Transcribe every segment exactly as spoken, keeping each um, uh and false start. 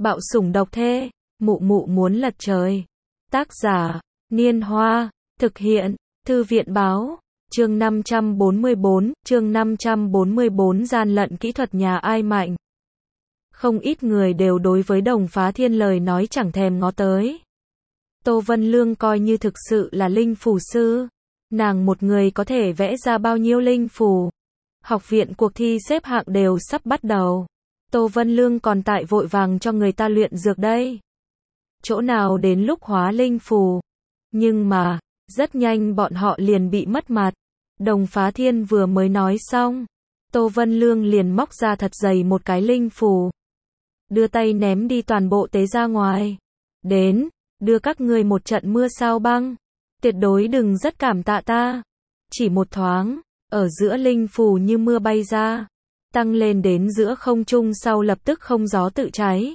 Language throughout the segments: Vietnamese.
Bạo sủng độc thê, mụ mụ muốn lật trời. Tác giả, Niên Hoa, thực hiện, Thư viện báo, chương năm trăm bốn mươi bốn, chương năm trăm bốn mươi bốn gian lận kỹ thuật nhà ai mạnh. Không ít người đều đối với Đồng Phá Thiên lời nói chẳng thèm ngó tới. Tô Vân Lương coi như thực sự là linh phù sư. Nàng một người có thể vẽ ra bao nhiêu linh phù. Học viện cuộc thi xếp hạng đều sắp bắt đầu. Tô Vân Lương còn tại vội vàng cho người ta luyện dược đây. Chỗ nào đến lúc hóa linh phù. Nhưng mà, rất nhanh bọn họ liền bị mất mặt. Đồng Phá Thiên vừa mới nói xong. Tô Vân Lương liền móc ra thật dày một cái linh phù. Đưa tay ném đi toàn bộ tế ra ngoài. Đến, đưa các ngươi một trận mưa sao băng. Tuyệt đối đừng rất cảm tạ ta. Chỉ một thoáng, ở giữa linh phù như mưa bay ra. Tăng lên đến giữa không trung sau lập tức không gió tự cháy.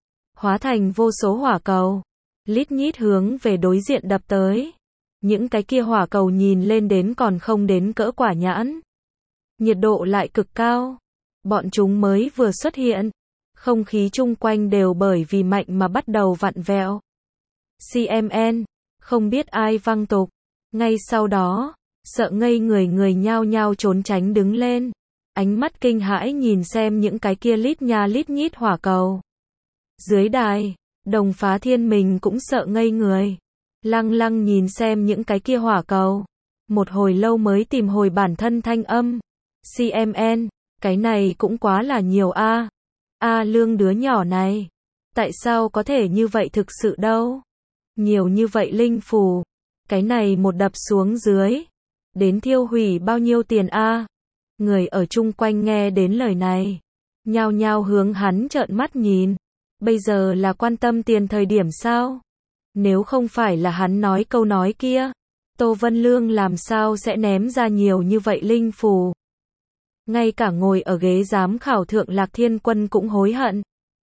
Hóa thành vô số hỏa cầu. Lít nhít hướng về đối diện đập tới. Những cái kia hỏa cầu nhìn lên đến còn không đến cỡ quả nhãn. Nhiệt độ lại cực cao. Bọn chúng mới vừa xuất hiện. Không khí chung quanh đều bởi vì mạnh mà bắt đầu vặn vẹo. xê em en, không biết ai văng tục. Ngay sau đó, sợ ngây người người nhao nhao trốn tránh đứng lên. Ánh mắt kinh hãi nhìn xem những cái kia lít nha lít nhít hỏa cầu. Dưới đài, Đồng Phá Thiên mình cũng sợ ngây người. Lăng lăng nhìn xem những cái kia hỏa cầu. Một hồi lâu mới tìm hồi bản thân thanh âm. xê em en, cái này cũng quá là nhiều a. A Lương đứa nhỏ này. Tại sao có thể như vậy thực sự đâu? Nhiều như vậy linh phù. Cái này một đập xuống dưới. Đến thiêu hủy bao nhiêu tiền a? Người ở chung quanh nghe đến lời này. Nhao nhao hướng hắn trợn mắt nhìn. Bây giờ là quan tâm tiền thời điểm sao? Nếu không phải là hắn nói câu nói kia. Tô Vân Lương làm sao sẽ ném ra nhiều như vậy linh phù? Ngay cả ngồi ở ghế giám khảo thượng Lạc Thiên Quân cũng hối hận.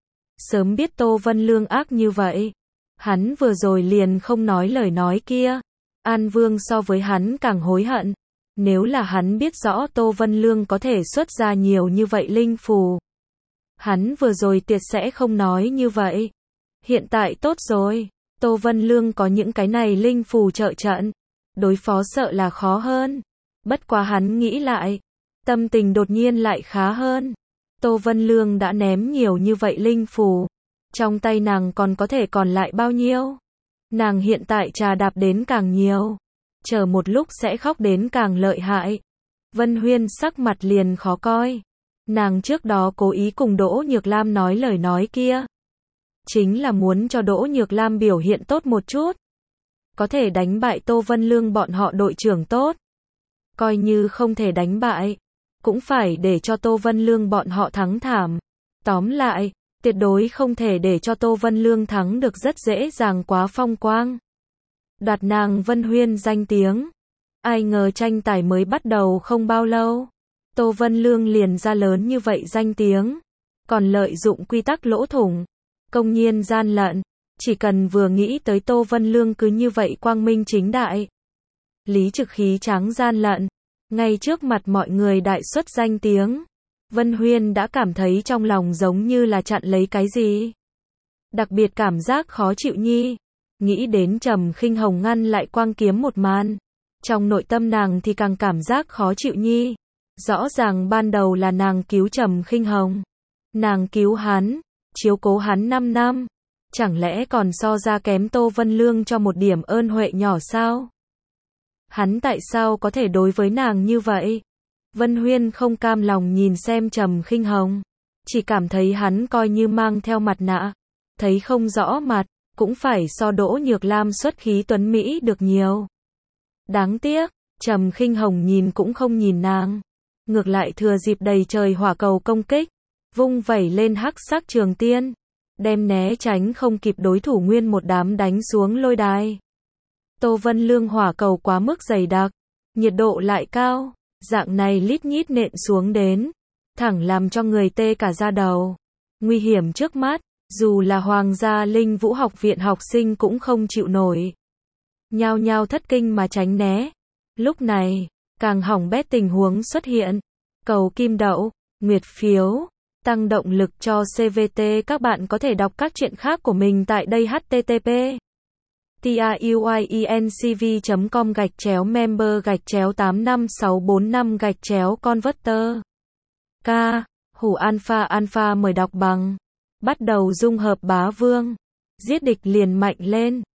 Sớm biết Tô Vân Lương ác như vậy. Hắn vừa rồi liền không nói lời nói kia. An Vương so với hắn càng hối hận. Nếu là hắn biết rõ Tô Vân Lương có thể xuất ra nhiều như vậy linh phù. Hắn vừa rồi tuyệt sẽ không nói như vậy. Hiện tại tốt rồi. Tô Vân Lương có những cái này linh phù trợ trận. Đối phó sợ là khó hơn. Bất quá hắn nghĩ lại. Tâm tình đột nhiên lại khá hơn. Tô Vân Lương đã ném nhiều như vậy linh phù. Trong tay nàng còn có thể còn lại bao nhiêu? Nàng hiện tại trà đạp đến càng nhiều. Chờ một lúc sẽ khóc đến càng lợi hại. Vân Huyên sắc mặt liền khó coi. Nàng trước đó cố ý cùng Đỗ Nhược Lam nói lời nói kia. Chính là muốn cho Đỗ Nhược Lam biểu hiện tốt một chút. Có thể đánh bại Tô Vân Lương bọn họ đội trưởng tốt. Coi như không thể đánh bại. Cũng phải để cho Tô Vân Lương bọn họ thắng thảm. Tóm lại, tuyệt đối không thể để cho Tô Vân Lương thắng được rất dễ dàng quá phong quang. Đoạt nàng Vân Huyên danh tiếng. Ai ngờ tranh tài mới bắt đầu không bao lâu. Tô Vân Lương liền ra lớn như vậy danh tiếng. Còn lợi dụng quy tắc lỗ thủng. Công nhiên gian lận. Chỉ cần vừa nghĩ tới Tô Vân Lương cứ như vậy quang minh chính đại. Lý trực khí tráng gian lận. Ngay trước mặt mọi người đại xuất danh tiếng. Vân Huyên đã cảm thấy trong lòng giống như là chặn lấy cái gì. Đặc biệt cảm giác khó chịu nhi. Nghĩ đến Trầm Khinh Hồng ngăn lại quang kiếm một màn. Trong nội tâm nàng thì càng cảm giác khó chịu nhi. Rõ ràng ban đầu là nàng cứu Trầm Khinh Hồng. Nàng cứu hắn, chiếu cố hắn năm năm. Chẳng lẽ còn so ra kém Tô Vân Lương cho một điểm ơn huệ nhỏ sao? Hắn tại sao có thể đối với nàng như vậy? Vân Huyên không cam lòng nhìn xem Trầm Khinh Hồng. Chỉ cảm thấy hắn coi như mang theo mặt nạ. Thấy không rõ mặt, cũng phải so Đỗ Nhược Lam xuất khí tuấn Mỹ được nhiều. Đáng tiếc, Trầm Khinh Hồng nhìn cũng không nhìn nàng. Ngược lại thừa dịp đầy trời hỏa cầu công kích. Vung vẩy lên hắc sắc trường tiên. Đem né tránh không kịp đối thủ nguyên một đám đánh xuống lôi đài. Tô Vân Lương hỏa cầu quá mức dày đặc. Nhiệt độ lại cao. Dạng này lít nhít nện xuống đến. Thẳng làm cho người tê cả da đầu. Nguy hiểm trước mắt. Dù là Hoàng gia Linh Vũ học viện học sinh cũng không chịu nổi. Nhao nhao thất kinh mà tránh né. Lúc này, càng hỏng bét tình huống xuất hiện. Cầu kim đậu, nguyệt phiếu, tăng động lực cho xê vê tê. Các bạn có thể đọc các truyện khác của mình tại đây h t t p truyencv chấm com gạch chéo member gạch chéo tám năm sáu bốn năm gạch chéo converter. K. Hủ alpha alpha mời đọc bằng. Bắt đầu dung hợp bá vương. Giết địch liền mạnh lên.